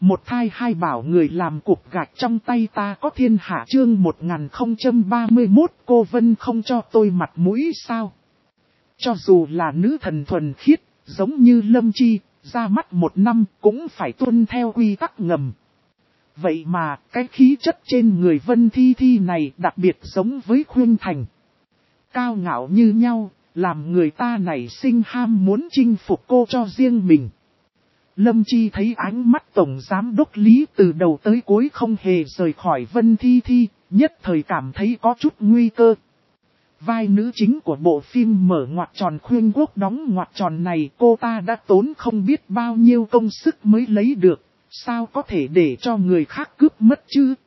Một thai hai bảo người làm cục gạch trong tay ta có thiên hạ chương 1031 cô Vân không cho tôi mặt mũi sao. Cho dù là nữ thần thuần khiết, giống như Lâm Chi, ra mắt một năm cũng phải tuân theo quy tắc ngầm. Vậy mà cái khí chất trên người Vân Thi Thi này đặc biệt giống với Khuyên Thành. Cao ngạo như nhau, làm người ta nảy sinh ham muốn chinh phục cô cho riêng mình. Lâm Chi thấy ánh mắt Tổng Giám Đốc Lý từ đầu tới cuối không hề rời khỏi Vân Thi Thi, nhất thời cảm thấy có chút nguy cơ. Vai nữ chính của bộ phim mở ngoặc tròn Khuyên Quốc đóng ngoặc tròn này cô ta đã tốn không biết bao nhiêu công sức mới lấy được, sao có thể để cho người khác cướp mất chứ?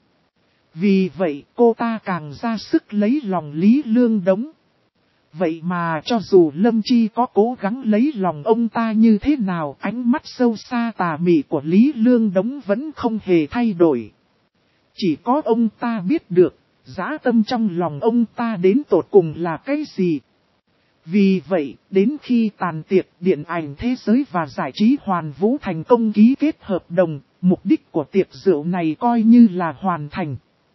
Vì vậy cô ta càng ra sức lấy lòng Lý Lương Đống. Vậy mà cho dù Lâm Chi có cố gắng lấy lòng ông ta như thế nào, ánh mắt sâu xa tà mị của Lý Lương Đống vẫn không hề thay đổi. Chỉ có ông ta biết được, dã tâm trong lòng ông ta đến tột cùng là cái gì. Vì vậy, đến khi tàn tiệc điện ảnh thế giới và giải trí Hoàn Vũ thành công ký kết hợp đồng, mục đích của tiệc rượu này coi như là hoàn thành.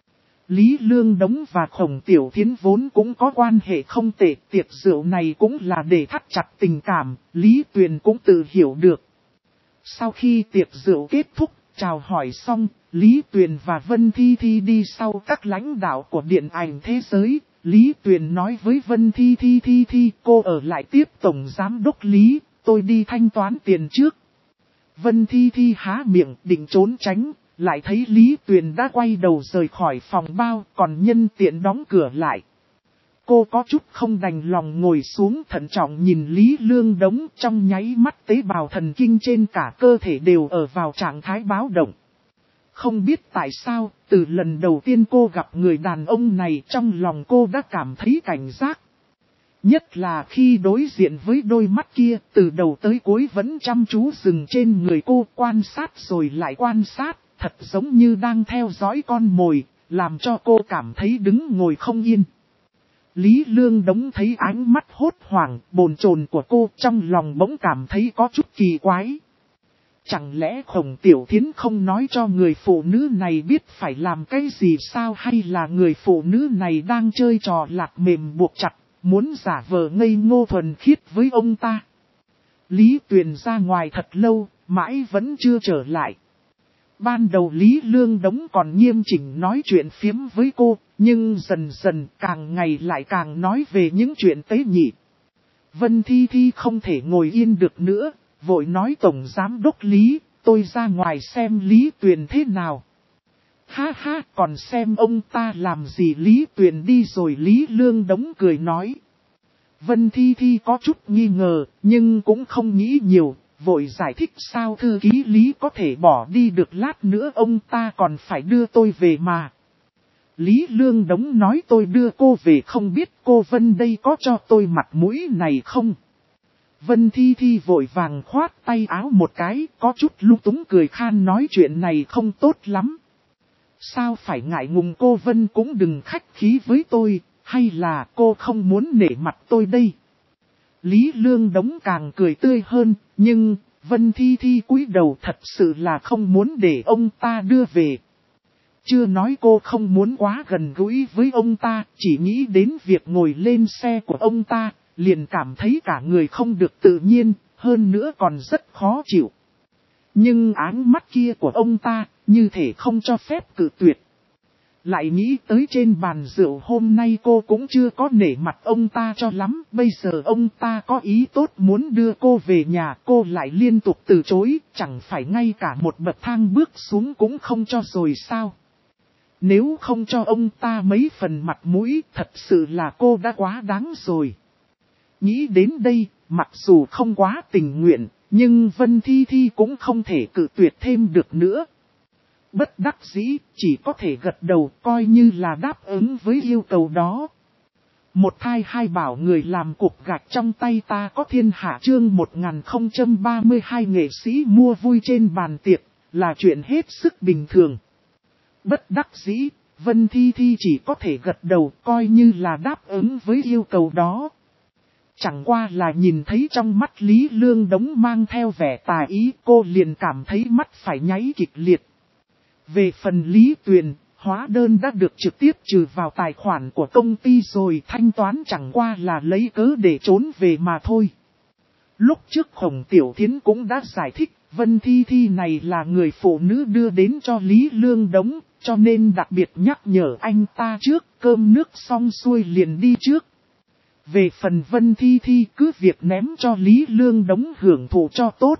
Lý Lương Đống và Khổng Tiểu Thiến vốn cũng có quan hệ không tệ, tiệc rượu này cũng là để thắt chặt tình cảm, Lý Tuyền cũng tự hiểu được. Sau khi tiệc rượu kết thúc, chào hỏi xong, Lý Tuyền và Vân Thi Thi đi sau các lãnh đạo của điện ảnh thế giới. Lý Tuyền nói với Vân Thi Thi cô ở lại tiếp Tổng Giám Đốc Lý, tôi đi thanh toán tiền trước. Vân Thi Thi há miệng định trốn tránh, lại thấy Lý Tuyền đã quay đầu rời khỏi phòng bao còn nhân tiện đóng cửa lại. Cô có chút không đành lòng ngồi xuống thận trọng nhìn Lý Lương Đống, trong nháy mắt tế bào thần kinh trên cả cơ thể đều ở vào trạng thái báo động. Không biết tại sao, từ lần đầu tiên cô gặp người đàn ông này trong lòng cô đã cảm thấy cảnh giác. Nhất là khi đối diện với đôi mắt kia, từ đầu tới cuối vẫn chăm chú dừng trên người cô, quan sát rồi lại quan sát, thật giống như đang theo dõi con mồi, làm cho cô cảm thấy đứng ngồi không yên. Lý Lương Đống thấy ánh mắt hốt hoảng, bồn chồn của cô, trong lòng bỗng cảm thấy có chút kỳ quái. Chẳng lẽ Khổng Tiểu Thiến không nói cho người phụ nữ này biết phải làm cái gì sao, hay là người phụ nữ này đang chơi trò lạc mềm buộc chặt, muốn giả vờ ngây ngô thuần khiết với ông ta. Lý Tuyền ra ngoài thật lâu, mãi vẫn chưa trở lại. Ban đầu Lý Lương Đống còn nghiêm chỉnh nói chuyện phiếm với cô, nhưng dần dần càng ngày lại càng nói về những chuyện tế nhị. Vân Thi Thi không thể ngồi yên được nữa, vội nói Tổng Giám Đốc Lý, tôi ra ngoài xem Lý Tuyền thế nào. Ha ha, còn xem ông ta làm gì? Lý Tuyền đi rồi. Lý Lương Đống cười nói. Vân Thi Thi có chút nghi ngờ, nhưng cũng không nghĩ nhiều, vội giải thích sao thư ký Lý có thể bỏ đi được, lát nữa ông ta còn phải đưa tôi về mà. Lý Lương Đống nói tôi đưa cô về, không biết cô Vân đây có cho tôi mặt mũi này không? Vân Thi Thi vội vàng khoát tay áo một cái, có chút lung túng cười khan nói chuyện này không tốt lắm. Sao phải ngại ngùng, cô Vân cũng đừng khách khí với tôi, hay là cô không muốn nể mặt tôi đây? Lý Lương Đống càng cười tươi hơn, nhưng Vân Thi Thi cúi đầu thật sự là không muốn để ông ta đưa về. Chưa nói cô không muốn quá gần gũi với ông ta, chỉ nghĩ đến việc ngồi lên xe của ông ta, liền cảm thấy cả người không được tự nhiên, hơn nữa còn rất khó chịu. Nhưng ánh mắt kia của ông ta, như thể không cho phép cự tuyệt. Lại nghĩ tới trên bàn rượu hôm nay cô cũng chưa có nể mặt ông ta cho lắm, bây giờ ông ta có ý tốt muốn đưa cô về nhà, cô lại liên tục từ chối, chẳng phải ngay cả một bậc thang bước xuống cũng không cho rồi sao? Nếu không cho ông ta mấy phần mặt mũi, thật sự là cô đã quá đáng rồi. Nghĩ đến đây, mặc dù không quá tình nguyện, nhưng Vân Thi Thi cũng không thể cự tuyệt thêm được nữa. Bất đắc dĩ, chỉ có thể gật đầu coi như là đáp ứng với yêu cầu đó. Một thai hai bảo người làm cục gạch trong tay ta có thiên hạ chương 1032 nghệ sĩ mua vui trên bàn tiệc, là chuyện hết sức bình thường. Bất đắc dĩ, Vân Thi Thi chỉ có thể gật đầu coi như là đáp ứng với yêu cầu đó. Chẳng qua là nhìn thấy trong mắt Lý Lương Đống mang theo vẻ tà ý, cô liền cảm thấy mắt phải nháy kịch liệt. Về phần Lý Tuyền, hóa đơn đã được trực tiếp trừ vào tài khoản của công ty rồi, thanh toán chẳng qua là lấy cớ để trốn về mà thôi. Lúc trước Khổng Tiểu Thiến cũng đã giải thích, Vân Thi Thi này là người phụ nữ đưa đến cho Lý Lương Đống, cho nên đặc biệt nhắc nhở anh ta trước, cơm nước xong xuôi liền đi trước. Về phần Vân Thi Thi cứ việc ném cho Lý Lương Đống hưởng thụ cho tốt.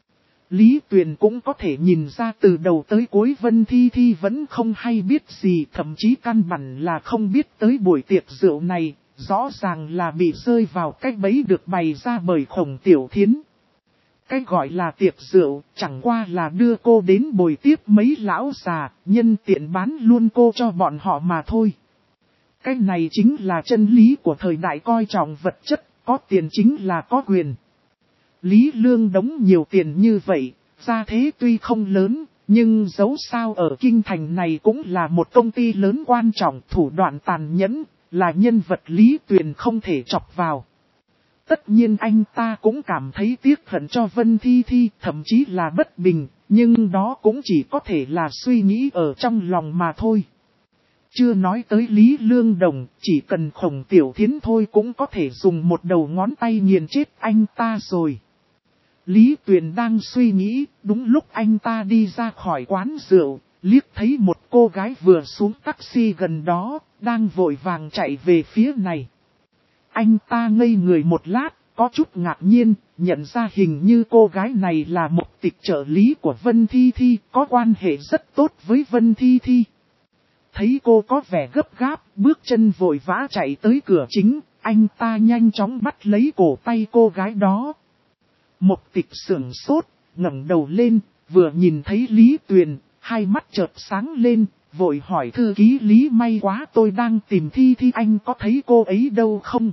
Lý Tuyền cũng có thể nhìn ra từ đầu tới cuối Vân Thi Thi vẫn không hay biết gì, thậm chí căn bản là không biết tới buổi tiệc rượu này, rõ ràng là bị rơi vào cái bẫy được bày ra bởi Khổng Tiểu Thiến. Cái gọi là tiệc rượu chẳng qua là đưa cô đến bồi tiếp mấy lão già, nhân tiện bán luôn cô cho bọn họ mà thôi. Cái này chính là chân lý của thời đại coi trọng vật chất, có tiền chính là có quyền. Lý Lương Đống nhiều tiền như vậy, gia thế tuy không lớn, nhưng dẫu sao ở kinh thành này cũng là một công ty lớn quan trọng, thủ đoạn tàn nhẫn, là nhân vật Lý Tuyền không thể chọc vào. Tất nhiên anh ta cũng cảm thấy tiếc hận cho Vân Thi Thi, thậm chí là bất bình, nhưng đó cũng chỉ có thể là suy nghĩ ở trong lòng mà thôi. Chưa nói tới Lý Lương Đồng, chỉ cần Khổng Tiểu Thiến thôi cũng có thể dùng một đầu ngón tay nghiền chết anh ta rồi. Lý Tuyền đang suy nghĩ, đúng lúc anh ta đi ra khỏi quán rượu, liếc thấy một cô gái vừa xuống taxi gần đó, đang vội vàng chạy về phía này. Anh ta ngây người một lát, có chút ngạc nhiên, nhận ra hình như cô gái này là một tịch trợ lý của Vân Thi Thi, có quan hệ rất tốt với Vân Thi Thi. Thấy cô có vẻ gấp gáp, bước chân vội vã chạy tới cửa chính, anh ta nhanh chóng bắt lấy cổ tay cô gái đó. Một tịch sửng sốt, ngẩng đầu lên, vừa nhìn thấy Lý Tuyền, hai mắt chợt sáng lên, vội hỏi thư ký Lý, may quá tôi đang tìm Thi Thi, anh có thấy cô ấy đâu không?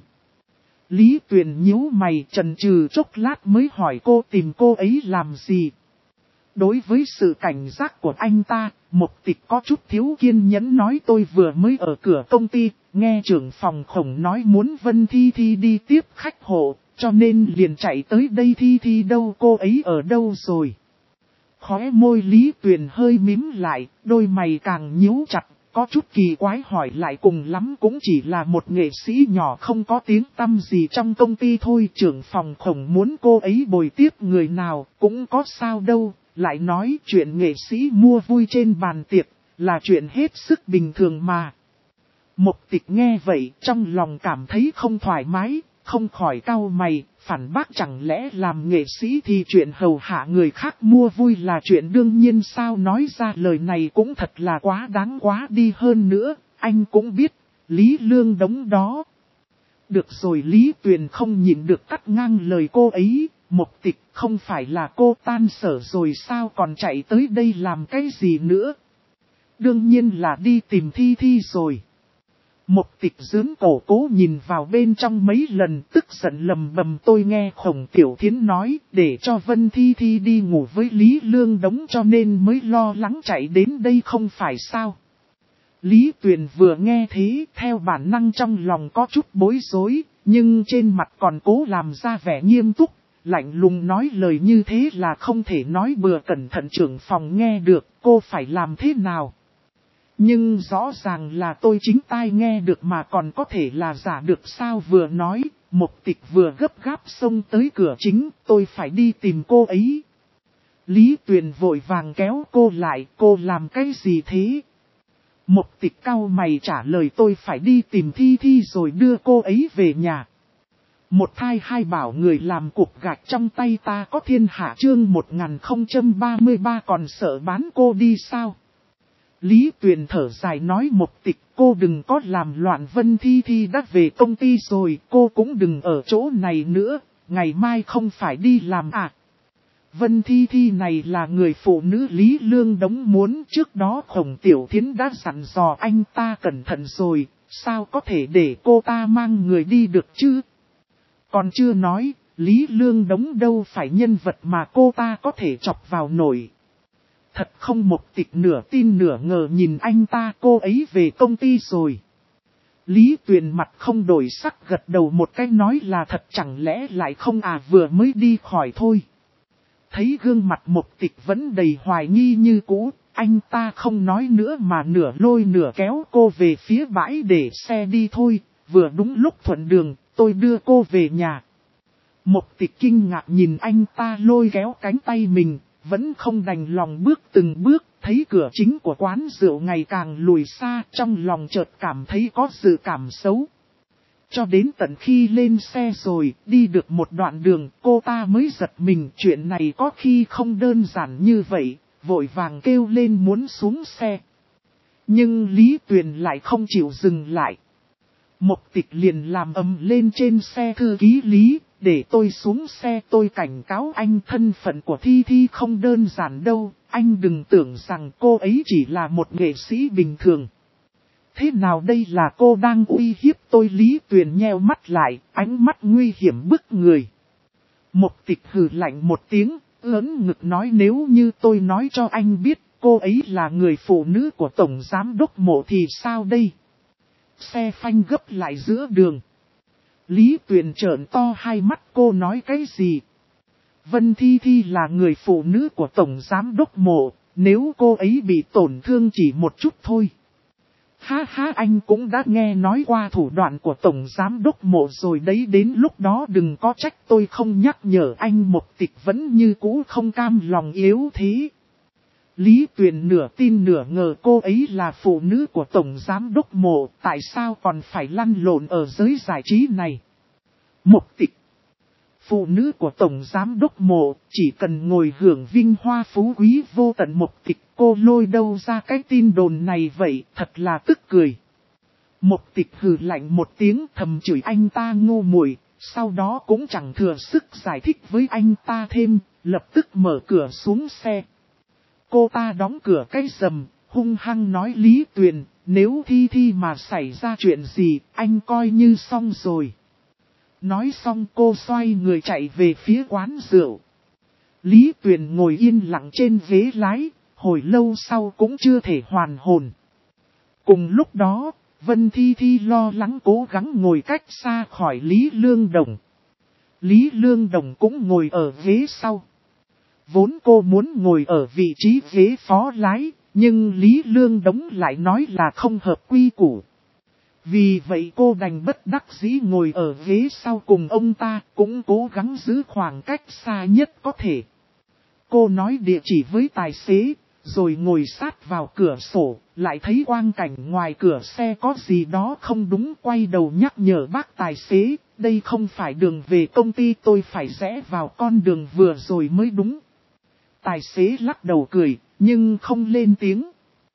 Lý Tuyền nhíu mày chần chừ chốc lát mới hỏi cô tìm cô ấy làm gì. Đối với sự cảnh giác của anh ta, Mộc Tịch có chút thiếu kiên nhẫn nói tôi vừa mới ở cửa công ty, nghe trưởng phòng Khổng nói muốn Vân Thi Thi đi tiếp khách hộ, cho nên liền chạy tới đây. Thi Thi đâu, cô ấy ở đâu rồi? Khóe môi Lý Tuyền hơi mím lại, đôi mày càng nhíu chặt, có chút kỳ quái hỏi lại, cùng lắm cũng chỉ là một nghệ sĩ nhỏ không có tiếng tăm gì trong công ty thôi. Trưởng phòng Khổng muốn cô ấy bồi tiếp người nào cũng có sao đâu. Lại nói chuyện nghệ sĩ mua vui trên bàn tiệc là chuyện hết sức bình thường mà. Mộc Tịch nghe vậy trong lòng cảm thấy không thoải mái, không khỏi cau mày, phản bác chẳng lẽ làm nghệ sĩ thì chuyện hầu hạ người khác mua vui là chuyện đương nhiên sao? Nói ra lời này cũng thật là quá đáng quá đi, hơn nữa, anh cũng biết, Lý Lương Đống đó. Được rồi, Lý Tuyền không nhịn được cắt ngang lời cô ấy. Mộc Tịch, không phải là cô tan sở rồi sao, còn chạy tới đây làm cái gì nữa? Đương nhiên là đi tìm Thi Thi rồi. Mộc Tịch giương cổ cố nhìn vào bên trong mấy lần, tức giận lầm bầm, tôi nghe Khổng Tiểu Thiến nói để cho Vân Thi Thi đi ngủ với Lý Lương Đống cho nên mới lo lắng chạy đến đây không phải sao? Lý Tuyền vừa nghe thế, theo bản năng trong lòng có chút bối rối, nhưng trên mặt còn cố làm ra vẻ nghiêm túc. Lạnh lùng nói lời như thế là không thể nói bừa, cẩn thận trưởng phòng nghe được, cô phải làm thế nào? Nhưng rõ ràng là tôi chính tai nghe được mà còn có thể là giả được sao? Vừa nói, Mộc Tịch vừa gấp gáp xông tới cửa chính, tôi phải đi tìm cô ấy. Lý Tuyền vội vàng kéo cô lại, cô làm cái gì thế? Mộc Tịch cau mày trả lời, tôi phải đi tìm Thi Thi rồi đưa cô ấy về nhà. Một thai hai bảo, người làm cục gạch trong tay ta có thiên hạ. Chương 1033 còn sợ bán cô đi sao? Lý Tuyền thở dài nói, Mộc Tịch, cô đừng có làm loạn, Vân Thi Thi đã về công ty rồi, cô cũng đừng ở chỗ này nữa, ngày mai không phải đi làm à? Vân Thi Thi này là người phụ nữ Lý Lương Đống muốn, trước đó Khổng Tiểu Thiến đã dặn dò anh ta cẩn thận rồi, sao có thể để cô ta mang người đi được chứ? Còn chưa nói, Lý Lương Đống đâu phải nhân vật mà cô ta có thể chọc vào nổi. Thật không? Mộc Tịch nửa tin nửa ngờ nhìn anh ta, cô ấy về công ty rồi. Lý Tuyền mặt không đổi sắc gật đầu một cái nói là thật, chẳng lẽ lại không à, vừa mới đi khỏi thôi. Thấy gương mặt Mục Tịch vẫn đầy hoài nghi như cũ, anh ta không nói nữa mà nửa lôi nửa kéo cô về phía bãi để xe đi thôi, vừa đúng lúc thuận đường, tôi đưa cô về nhà. Mục Tịch kinh ngạc nhìn anh ta lôi kéo cánh tay mình, vẫn không đành lòng bước từng bước, thấy cửa chính của quán rượu ngày càng lùi xa, trong lòng chợt cảm thấy có dự cảm xấu. Cho đến tận khi lên xe rồi, đi được một đoạn đường, cô ta mới giật mình, chuyện này có khi không đơn giản như vậy, vội vàng kêu lên muốn xuống xe. Nhưng Lý Tuyền lại không chịu dừng lại. Mục Tịch liền làm ầm lên trên xe: thư ký Lý, để tôi xuống xe, tôi cảnh cáo anh, thân phận của Thi Thi không đơn giản đâu, anh đừng tưởng rằng cô ấy chỉ là một nghệ sĩ bình thường. Thế nào đây, là cô đang uy hiếp tôi? Lý Tuyền nheo mắt lại, ánh mắt nguy hiểm bức người. Mục Tịch hừ lạnh một tiếng, ớn ngực nói: nếu như tôi nói cho anh biết cô ấy là người phụ nữ của Tổng Giám Đốc Mộ thì sao đây? Xe phanh gấp lại giữa đường. Lý Tuyền trợn to hai mắt: cô nói cái gì? Vân Thi Thi là người phụ nữ của Tổng Giám Đốc Mộ, nếu cô ấy bị tổn thương chỉ một chút thôi. Ha ha, anh cũng đã nghe nói qua thủ đoạn của Tổng Giám Đốc Mộ rồi đấy, đến lúc đó đừng có trách tôi không nhắc nhở anh. Mục Tịch vẫn như cũ không cam lòng yếu thế. Lý Tuyền nửa tin nửa ngờ cô ấy là phụ nữ của Tổng Giám Đốc Mộ, tại sao còn phải lăn lộn ở giới giải trí này? Mục Tịch, phụ nữ của Tổng Giám Đốc Mộ, chỉ cần ngồi hưởng vinh hoa phú quý vô tận. Mục Tịch, cô lôi đâu ra cái tin đồn này vậy, thật là tức cười. Mục Tịch hừ lạnh một tiếng, thầm chửi anh ta ngu muội, sau đó cũng chẳng thừa sức giải thích với anh ta thêm, lập tức mở cửa xuống xe. Cô ta đóng cửa cái rầm, hung hăng nói: Lý Tuyền, nếu Thi Thi mà xảy ra chuyện gì, anh coi như xong rồi. Nói xong cô xoay người chạy về phía quán rượu. Lý Tuyền ngồi yên lặng trên ghế lái, hồi lâu sau cũng chưa thể hoàn hồn. Cùng lúc đó, Vân Thi Thi lo lắng cố gắng ngồi cách xa khỏi Lý Lương Đồng. Lý Lương Đồng cũng ngồi ở ghế sau. Vốn cô muốn ngồi ở vị trí ghế phó lái, nhưng Lý Lương Đống lại nói là không hợp quy củ. Vì vậy cô đành bất đắc dĩ ngồi ở ghế sau cùng ông ta, cũng cố gắng giữ khoảng cách xa nhất có thể. Cô nói địa chỉ với tài xế, rồi ngồi sát vào cửa sổ, lại thấy quang cảnh ngoài cửa xe có gì đó không đúng, quay đầu nhắc nhở bác tài xế, đây không phải đường về công ty, tôi phải rẽ vào con đường vừa rồi mới đúng. Tài xế lắc đầu cười, nhưng không lên tiếng.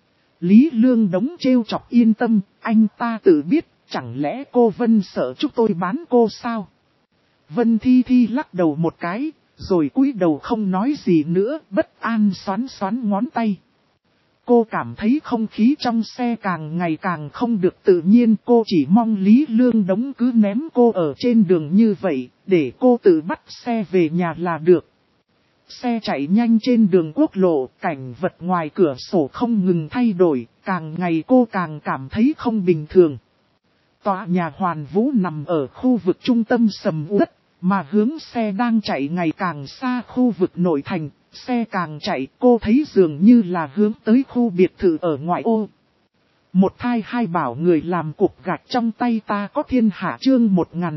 Lý Lương Đống trêu chọc: yên tâm, anh ta tự biết, chẳng lẽ cô Vân sợ chúng tôi bán cô sao? Vân Thi Thi lắc đầu một cái, rồi cúi đầu không nói gì nữa, bất an xoắn xoắn ngón tay. Cô cảm thấy không khí trong xe càng ngày càng không được tự nhiên, cô chỉ mong Lý Lương Đống cứ ném cô ở trên đường như vậy, để cô tự bắt xe về nhà là được. Xe chạy nhanh trên đường quốc lộ, cảnh vật ngoài cửa sổ không ngừng thay đổi, càng ngày cô càng cảm thấy không bình thường. Tòa nhà Hoàn Vũ nằm ở khu vực trung tâm sầm uất, mà hướng xe đang chạy ngày càng xa khu vực nội thành, xe càng chạy cô thấy dường như là hướng tới khu biệt thự ở ngoại ô. Một thai hai bảo người làm cục gạch trong tay ta có thiên hạ, chương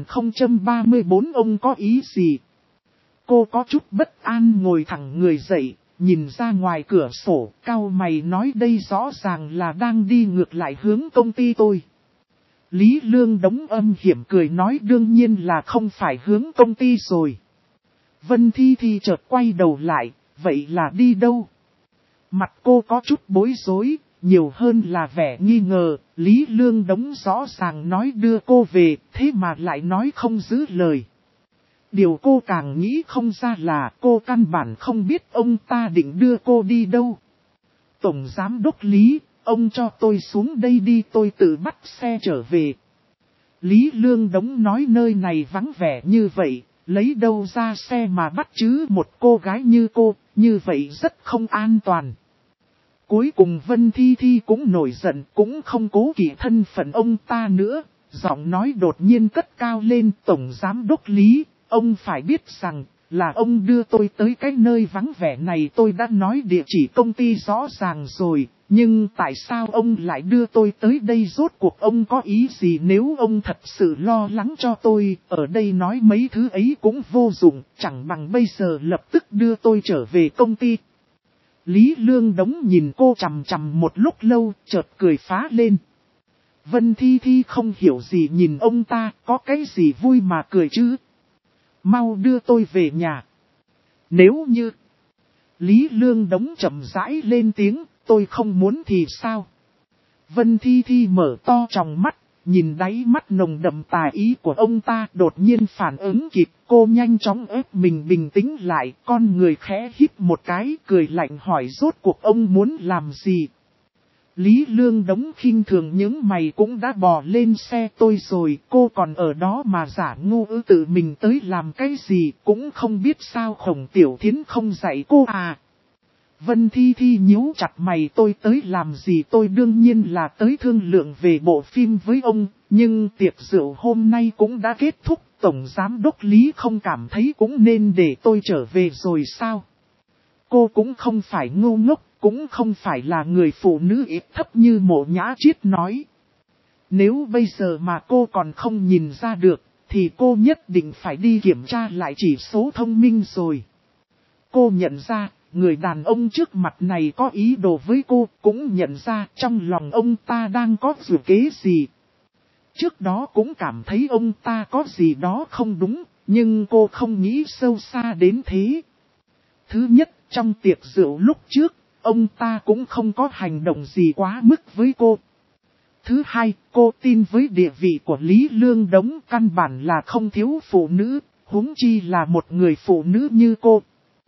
1034. Ông có ý gì? Cô có chút bất an ngồi thẳng người dậy, nhìn ra ngoài cửa sổ, cau mày nói: đây rõ ràng là đang đi ngược lại hướng công ty tôi. Lý Lương Đống âm hiểm cười nói: đương nhiên là không phải hướng công ty rồi. Vân Thi Thi chợt quay đầu lại, vậy là đi đâu? Mặt cô có chút bối rối, nhiều hơn là vẻ nghi ngờ. Lý Lương Đống rõ ràng nói đưa cô về, thế mà lại nói không giữ lời. Điều cô càng nghĩ không ra là cô căn bản không biết ông ta định đưa cô đi đâu. Tổng Giám Đốc Lý, ông cho tôi xuống đây đi, tôi tự bắt xe trở về. Lý Lương Đống nói: nơi này vắng vẻ như vậy, lấy đâu ra xe mà bắt chứ một cô gái như cô, như vậy rất không an toàn. Cuối cùng Vân Thi Thi cũng nổi giận, cũng không cố kỵ thân phận ông ta nữa. Giọng nói đột nhiên cất cao lên, Tổng Giám Đốc Lý, ông phải biết rằng, là ông đưa tôi tới cái nơi vắng vẻ này. Tôi đã nói địa chỉ công ty rõ ràng rồi, nhưng tại sao ông lại đưa tôi tới đây? Rốt cuộc ông có ý gì? Nếu ông thật sự lo lắng cho tôi, ở đây nói mấy thứ ấy cũng vô dụng, chẳng bằng bây giờ lập tức đưa tôi trở về công ty. Lý Lương Đống nhìn cô chằm chằm một lúc lâu, chợt cười phá lên. Vân Thi Thi không hiểu gì nhìn ông ta, có cái gì vui mà cười chứ? Mau đưa tôi về nhà. Nếu như... Lý Lương Đống chậm rãi lên tiếng, tôi không muốn thì sao? Vân Thi Thi mở to tròng mắt, nhìn đáy mắt nồng đậm tà ý của ông ta, đột nhiên phản ứng kịp. Cô nhanh chóng ép mình bình tĩnh lại, con người khẽ hít một cái, cười lạnh hỏi rốt cuộc ông muốn làm gì? Lý Lương Đống khinh thường những mày cũng đã bò lên xe tôi rồi, cô còn ở đó mà giả ngu ư? Tự mình tới làm cái gì cũng không biết sao? Khổng Tiểu Thiến không dạy cô à? Vân Thi Thi nhíu chặt mày, tôi tới làm gì? Tôi đương nhiên là tới thương lượng về bộ phim với ông, nhưng tiệc rượu hôm nay cũng đã kết thúc, Tổng Giám Đốc Lý không cảm thấy cũng nên để tôi trở về rồi sao? Cô cũng không phải ngu ngốc, cũng không phải là người phụ nữ ít thấp như Mộ Nhã Triết nói. Nếu bây giờ mà cô còn không nhìn ra được, thì cô nhất định phải đi kiểm tra lại chỉ số thông minh rồi. Cô nhận ra, người đàn ông trước mặt này có ý đồ với cô, cũng nhận ra trong lòng ông ta đang có dự kế gì. Trước đó cũng cảm thấy ông ta có gì đó không đúng, nhưng cô không nghĩ sâu xa đến thế. Thứ nhất, trong tiệc rượu lúc trước, ông ta cũng không có hành động gì quá mức với cô. Thứ hai, cô tin với địa vị của Lý Lương Đống, căn bản là không thiếu phụ nữ, huống chi là một người phụ nữ như cô.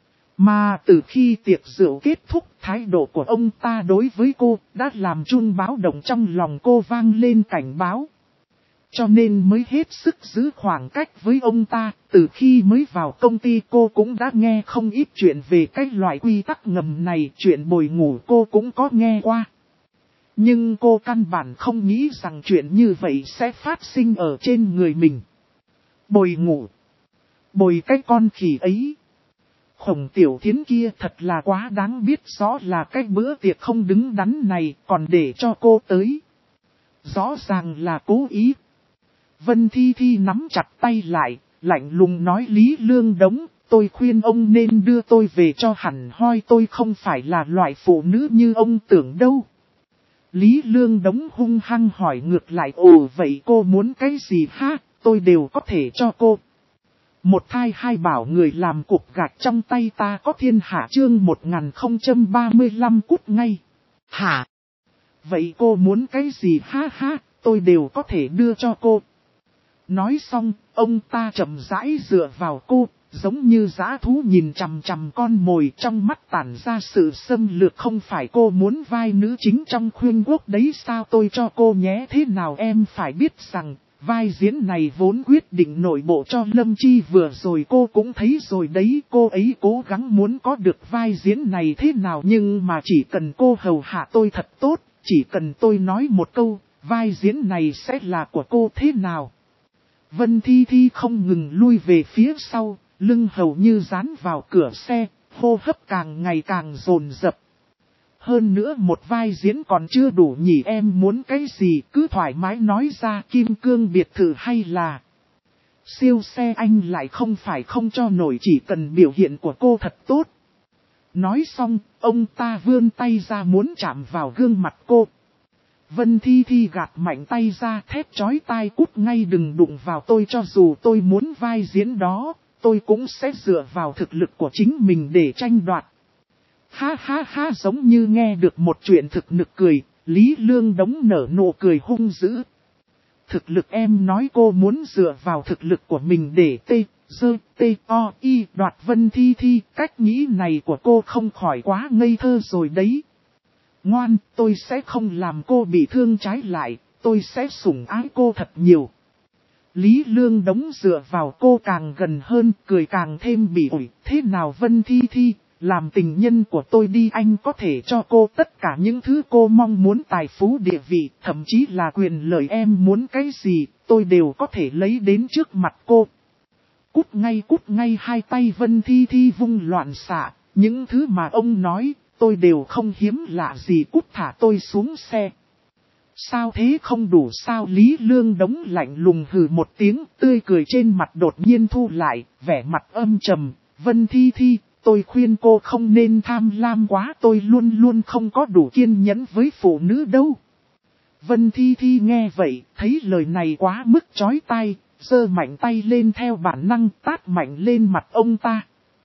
Mà từ khi tiệc rượu kết thúc, thái độ của ông ta đối với cô đã làm chuông báo động trong lòng cô vang lên cảnh báo. Cho nên mới hết sức giữ khoảng cách với ông ta. Từ khi mới vào công ty cô cũng đã nghe không ít chuyện về cái loại quy tắc ngầm này. Chuyện bồi ngủ cô cũng có nghe qua. Nhưng cô căn bản không nghĩ rằng chuyện như vậy sẽ phát sinh ở trên người mình. Bồi ngủ. Bồi cái con khỉ ấy. Khổng Tiểu Thiến kia thật là quá đáng, biết rõ là cái bữa tiệc không đứng đắn này còn để cho cô tới. Rõ ràng là cố ý. Vân Thi Thi nắm chặt tay lại, lạnh lùng nói Lý Lương Đống, tôi khuyên ông nên đưa tôi về cho hẳn hoi, tôi không phải là loại phụ nữ như ông tưởng đâu. Lý Lương Đống hung hăng hỏi ngược lại, ồ vậy cô muốn cái gì ha, tôi đều có thể cho cô. Một thai hai bảo người làm cục gạch trong tay ta có thiên hạ, chương 1035 cút ngay. Hả? Vậy cô muốn cái gì ha ha, tôi đều có thể đưa cho cô. Nói xong, ông ta chậm rãi dựa vào cô, giống như dã thú nhìn chằm chằm con mồi, trong mắt tản ra sự xâm lược. Không phải cô muốn vai nữ chính trong Khuyên Quốc đấy sao? Tôi cho cô nhé. Thế nào em phải biết rằng, vai diễn này vốn quyết định nội bộ cho Lâm Chi, vừa rồi cô cũng thấy rồi đấy. Cô ấy cố gắng muốn có được vai diễn này thế nào, nhưng mà chỉ cần cô hầu hạ tôi thật tốt, chỉ cần tôi nói một câu, vai diễn này sẽ là của cô thế nào. Vân Thi Thi không ngừng lui về phía sau, lưng hầu như dán vào cửa xe, hô hấp càng ngày càng dồn dập. Hơn nữa một vai diễn còn chưa đủ nhỉ, em muốn cái gì cứ thoải mái nói ra, kim cương biệt thự hay là siêu xe anh lại không phải không cho nổi, chỉ cần biểu hiện của cô thật tốt. Nói xong, ông ta vươn tay ra muốn chạm vào gương mặt cô. Vân Thi Thi gạt mạnh tay ra, thét chói tai, cút ngay, đừng đụng vào tôi, cho dù tôi muốn vai diễn đó, tôi cũng sẽ dựa vào thực lực của chính mình để tranh đoạt. Ha ha ha, giống như nghe được một chuyện thực nực cười, Lý Lương Đống nở nụ cười hung dữ. Thực lực em nói cô muốn dựa vào thực lực của mình để đoạt Vân Thi Thi, cách nghĩ này của cô không khỏi quá ngây thơ rồi đấy. Ngoan, tôi sẽ không làm cô bị thương, trái lại, tôi sẽ sủng ái cô thật nhiều. Lý Lương Đống dựa vào cô càng gần hơn, cười càng thêm bỉ ổi. Thế nào Vân Thi Thi, làm tình nhân của tôi đi, anh có thể cho cô tất cả những thứ cô mong muốn, tài phú địa vị, thậm chí là quyền lợi, em muốn cái gì, tôi đều có thể lấy đến trước mặt cô. Cút ngay, hai tay Vân Thi Thi vung loạn xạ, những thứ mà ông nói, tôi đều không hiếm lạ gì, cút thả tôi xuống xe. Sao thế, không đủ sao? Lý Lương Đống lạnh lùng hừ một tiếng, tươi cười trên mặt đột nhiên thu lại, vẻ mặt âm trầm. Vân Thi Thi, tôi khuyên cô không nên tham lam quá, tôi luôn luôn không có đủ kiên nhẫn với phụ nữ đâu. Vân Thi Thi nghe vậy, thấy lời này quá mức chói tai, giơ mạnh tay lên theo bản năng, tát mạnh lên mặt ông ta.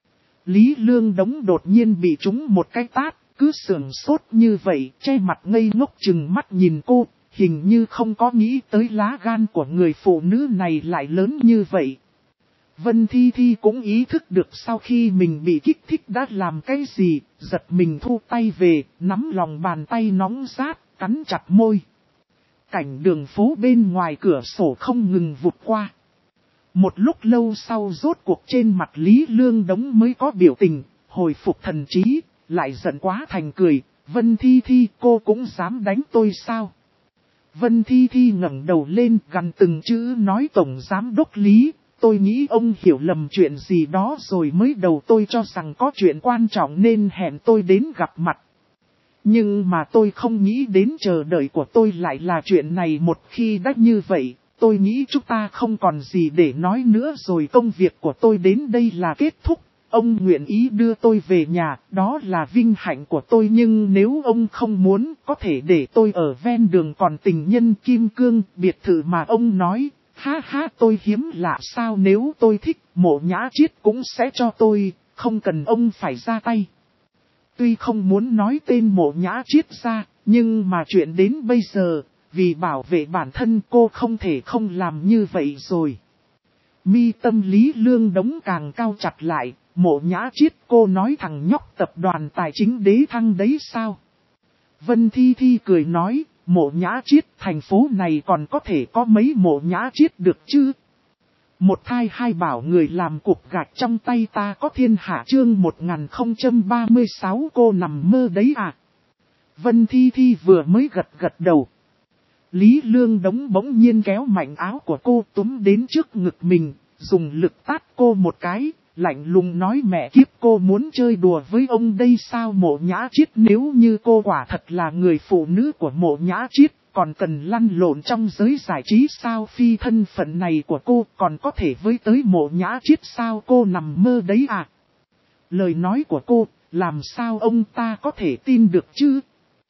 Lý Lương Đống đột nhiên bị trúng một cái tát, cứ sườn sốt như vậy, che mặt ngây ngốc chừng mắt nhìn cô, hình như không có nghĩ tới lá gan của người phụ nữ này lại lớn như vậy. Vân Thi Thi cũng ý thức được sau khi mình bị kích thích đã làm cái gì, giật mình thu tay về, nắm lòng bàn tay nóng rát, cắn chặt môi. Cảnh đường phố bên ngoài cửa sổ không ngừng vụt qua. Một lúc lâu sau rốt cuộc trên mặt Lý Lương Đống mới có biểu tình, hồi phục thần trí, lại giận quá thành cười. Vân Thi Thi, cô cũng dám đánh tôi sao? Vân Thi Thi ngẩng đầu lên gằn từng chữ nói, Tổng Giám Đốc Lý, tôi nghĩ ông hiểu lầm chuyện gì đó rồi, mới đầu tôi cho rằng có chuyện quan trọng nên hẹn tôi đến gặp mặt. Nhưng mà tôi không nghĩ đến chờ đợi của tôi lại là chuyện này. Một khi đã như vậy, tôi nghĩ chúng ta không còn gì để nói nữa rồi, công việc của tôi đến đây là kết thúc. Ông nguyện ý đưa tôi về nhà, đó là vinh hạnh của tôi, nhưng nếu ông không muốn, có thể để tôi ở ven đường còn tình nhân kim cương, biệt thự mà ông nói. Ha ha, tôi hiếm lạ sao? Nếu tôi thích, Mộ Nhã Chiết cũng sẽ cho tôi, không cần ông phải ra tay. Tuy không muốn nói tên Mộ Nhã Chiết ra, nhưng mà chuyện đến bây giờ, vì bảo vệ bản thân cô không thể không làm như vậy rồi. Mi tâm Lý Lương Đống càng cao chặt lại, Mộ Nhã Chiết, cô nói thằng nhóc tập đoàn tài chính Đế Thăng đấy sao? Vân Thi Thi cười nói, Mộ Nhã Chiết, thành phố này còn có thể có mấy Mộ Nhã Chiết được chứ? Một thai hai bảo người làm cục gạch trong tay ta có thiên hạ, chương 1036, cô nằm mơ đấy à? Vân Thi Thi vừa mới gật đầu. Lý Lương Đống bỗng nhiên kéo mạnh áo của cô túm đến trước ngực mình, dùng lực tát cô một cái, lạnh lùng nói, mẹ kiếp, cô muốn chơi đùa với ông đây sao? Mộ Nhã Chiết, nếu như cô quả thật là người phụ nữ của Mộ Nhã Chiết, còn cần lăn lộn trong giới giải trí sao? Phi thân phận này của cô còn có thể với tới Mộ Nhã Chiết sao? Cô nằm mơ đấy à? Lời nói của cô, làm sao ông ta có thể tin được chứ?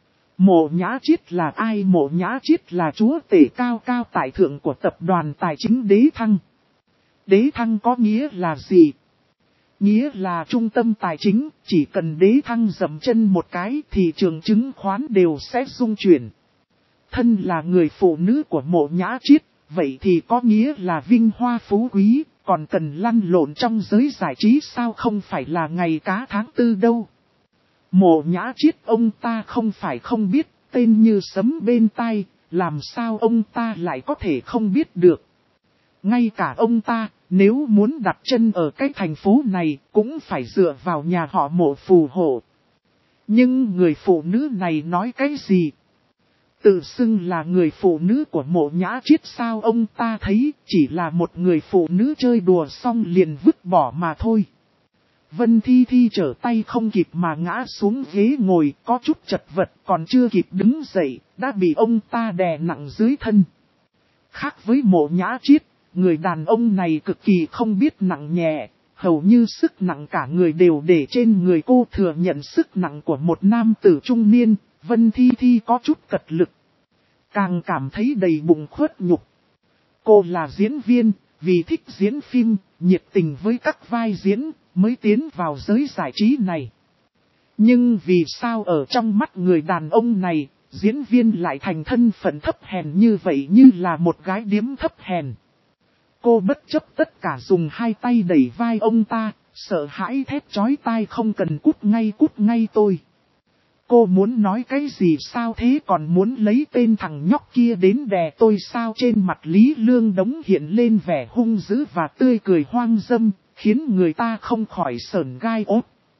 Mộ Nhã Chiết là ai? Mộ Nhã Chiết là chúa tể cao cao tại thượng của tập đoàn tài chính Đế Thăng. Đế Thăng có nghĩa là gì? Nghĩa là trung tâm tài chính, chỉ cần Đế Thăng dậm chân một cái, thị trường chứng khoán đều sẽ rung chuyển. Thân là người phụ nữ của Mộ Nhã Chiết, vậy thì có nghĩa là vinh hoa phú quý, còn cần lăn lộn trong giới giải trí sao? Không phải là ngày cá tháng tư đâu. Mộ Nhã Chiết ông ta không phải không biết, tên như sấm bên tai, làm sao ông ta lại có thể không biết được. Ngay cả ông ta, nếu muốn đặt chân ở cái thành phố này, cũng phải dựa vào nhà họ Mộ phù hộ. Nhưng người phụ nữ này nói cái gì? Tự xưng là người phụ nữ của Mộ Nhã Chiết sao? Ông ta thấy chỉ là một người phụ nữ chơi đùa xong liền vứt bỏ mà thôi. Vân Thi Thi trở tay không kịp mà ngã xuống ghế ngồi, có chút chật vật, còn chưa kịp đứng dậy, đã bị ông ta đè nặng dưới thân. Khác với Mộ Nhã Chiết, người đàn ông này cực kỳ không biết nặng nhẹ, hầu như sức nặng cả người đều để trên người cô. Thừa nhận sức nặng của một nam tử trung niên, Vân Thi Thi có chút cật lực. Càng cảm thấy đầy bụng khuất nhục. Cô là diễn viên, vì thích diễn phim, nhiệt tình với các vai diễn, mới tiến vào giới giải trí này. Nhưng vì sao ở trong mắt người đàn ông này, diễn viên lại thành thân phận thấp hèn như vậy, như là một gái điếm thấp hèn. Cô bất chấp tất cả dùng hai tay đẩy vai ông ta, sợ hãi thét chói tai, không cần cút ngay tôi. Cô muốn nói cái gì sao thế, còn muốn lấy tên thằng nhóc kia đến đè tôi sao? Trên mặt Lý Lương Đống hiện lên vẻ hung dữ và tươi cười hoang dâm, khiến người ta không khỏi sởn gai ốt.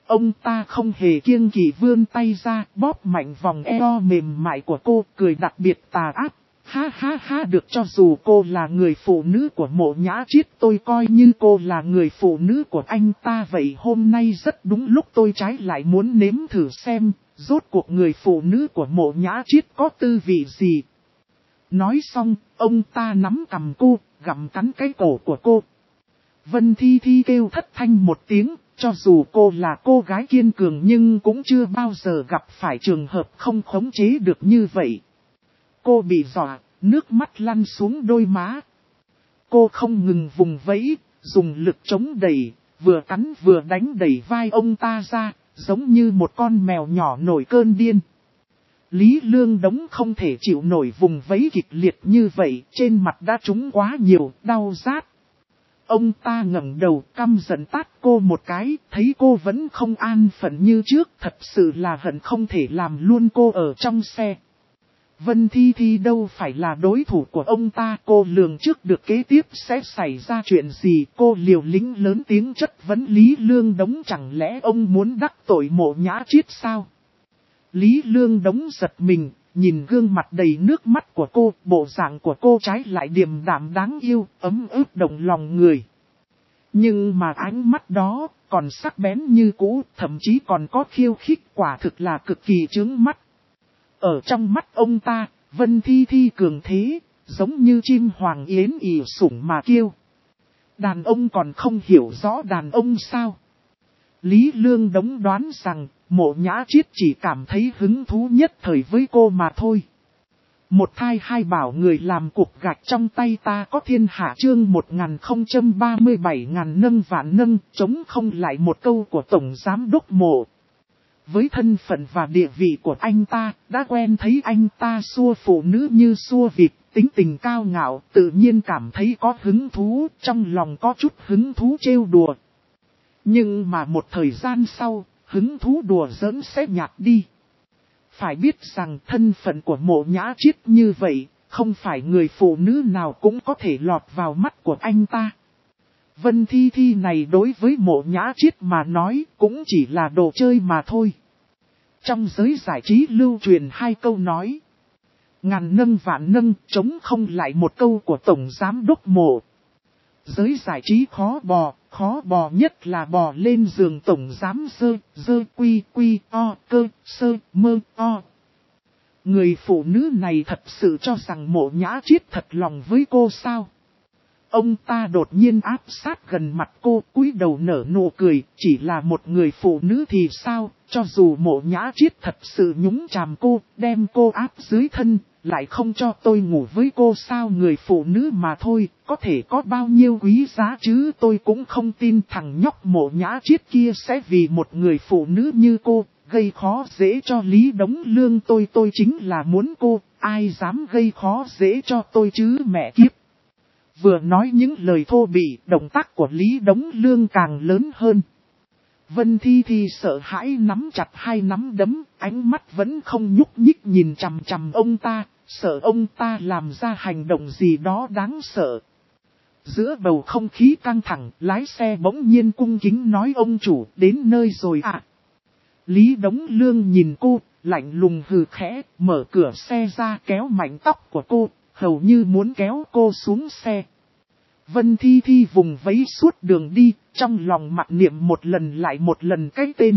Ông ta không hề kiêng kỵ vươn tay ra, bóp mạnh vòng eo mềm mại của cô, cười đặc biệt tà ác. Ha ha ha, được, cho dù cô là người phụ nữ của Mộ Nhã Chiết, tôi coi như cô là người phụ nữ của anh ta vậy. Hôm nay rất đúng lúc tôi trái lại muốn nếm thử xem, rốt cuộc người phụ nữ của Mộ Nhã Chiết có tư vị gì. Nói xong, ông ta nắm cằm cô, gặm cắn cái cổ của cô. Vân Thi Thi kêu thất thanh một tiếng, cho dù cô là cô gái kiên cường nhưng cũng chưa bao giờ gặp phải trường hợp không khống chế được như vậy. Cô bị dọa, nước mắt lăn xuống đôi má. Cô không ngừng vùng vẫy, dùng lực chống đẩy, vừa cắn vừa đánh đẩy vai ông ta ra, giống như một con mèo nhỏ nổi cơn điên. Lý Lương Đống không thể chịu nổi vùng vẫy kịch liệt như vậy, trên mặt đã trúng quá nhiều, đau rát. Ông ta ngẩng đầu căm giận tát cô một cái, thấy cô vẫn không an phận như trước, thật sự là hận không thể làm luôn cô ở trong xe. Vân Thi Thi đâu phải là đối thủ của ông ta, cô lường trước được kế tiếp sẽ xảy ra chuyện gì, cô liều lĩnh lớn tiếng chất vấn Lý Lương Đống, chẳng lẽ ông muốn đắc tội Mộ Nhã Chiết sao? Lý Lương Đống giật mình, nhìn gương mặt đầy nước mắt của cô, bộ dạng của cô trái lại điềm đạm đáng yêu, ấm ức động lòng người. Nhưng mà ánh mắt đó, còn sắc bén như cũ, thậm chí còn có khiêu khích, quả thực là cực kỳ chướng mắt. Ở trong mắt ông ta, Vân Thi Thi cường thế, giống như chim hoàng yến ỉ sủng mà kêu. Đàn ông còn không hiểu rõ đàn ông sao? Lý Lương Đống đoán rằng, Mộ Nhã Chiết chỉ cảm thấy hứng thú nhất thời với cô mà thôi. Một thai hai bảo người làm cục gạch trong tay ta có thiên hạ, chương 1037 ngàn nâng vạn nâng, chống không lại một câu của Tổng Giám Đốc Mộ. Với thân phận và địa vị của anh ta, đã quen thấy anh ta xua phụ nữ như xua vịt, tính tình cao ngạo, tự nhiên cảm thấy có hứng thú, trong lòng có chút hứng thú trêu đùa. Nhưng mà một thời gian sau, hứng thú đùa giỡn sẽ nhạt đi. Phải biết rằng thân phận của Mộ Nhã Chiết như vậy, không phải người phụ nữ nào cũng có thể lọt vào mắt của anh ta. Vân Thi Thi này đối với Mộ Nhã Chiết mà nói cũng chỉ là đồ chơi mà thôi. Trong giới giải trí lưu truyền hai câu nói. Ngàn nâng vạn nâng, chống không lại một câu của Tổng Giám Đốc Mộ. Giới giải trí khó bò nhất là bò lên giường Tổng Giám dơ quy o cơ sơ mơ o. Người phụ nữ này thật sự cho rằng Mộ Nhã Chiết thật lòng với cô sao? Ông ta đột nhiên áp sát gần mặt cô, cúi đầu nở nụ cười, chỉ là một người phụ nữ thì sao, cho dù Mộ Nhã Chiết thật sự nhúng chàm cô, đem cô áp dưới thân, lại không cho tôi ngủ với cô sao? Người phụ nữ mà thôi, có thể có bao nhiêu quý giá chứ, tôi cũng không tin thằng nhóc Mộ Nhã Chiết kia sẽ vì một người phụ nữ như cô, gây khó dễ cho Lý Đống Lương. Tôi chính là muốn cô, ai dám gây khó dễ cho tôi chứ mẹ kiếp. Vừa nói những lời thô bỉ, động tác của Lý Đống Lương càng lớn hơn. Vân Thi Thi sợ hãi nắm chặt hai nắm đấm, ánh mắt vẫn không nhúc nhích nhìn chằm chằm ông ta, sợ ông ta làm ra hành động gì đó đáng sợ. Giữa bầu không khí căng thẳng, lái xe bỗng nhiên cung kính nói: ông chủ, đến nơi rồi ạ. Lý Đống Lương nhìn cô, lạnh lùng hừ khẽ, mở cửa xe ra kéo mạnh tóc của cô, hầu như muốn kéo cô xuống xe. Vân Thi Thi vùng vẫy suốt đường đi, trong lòng mặc niệm một lần lại một lần cái tên.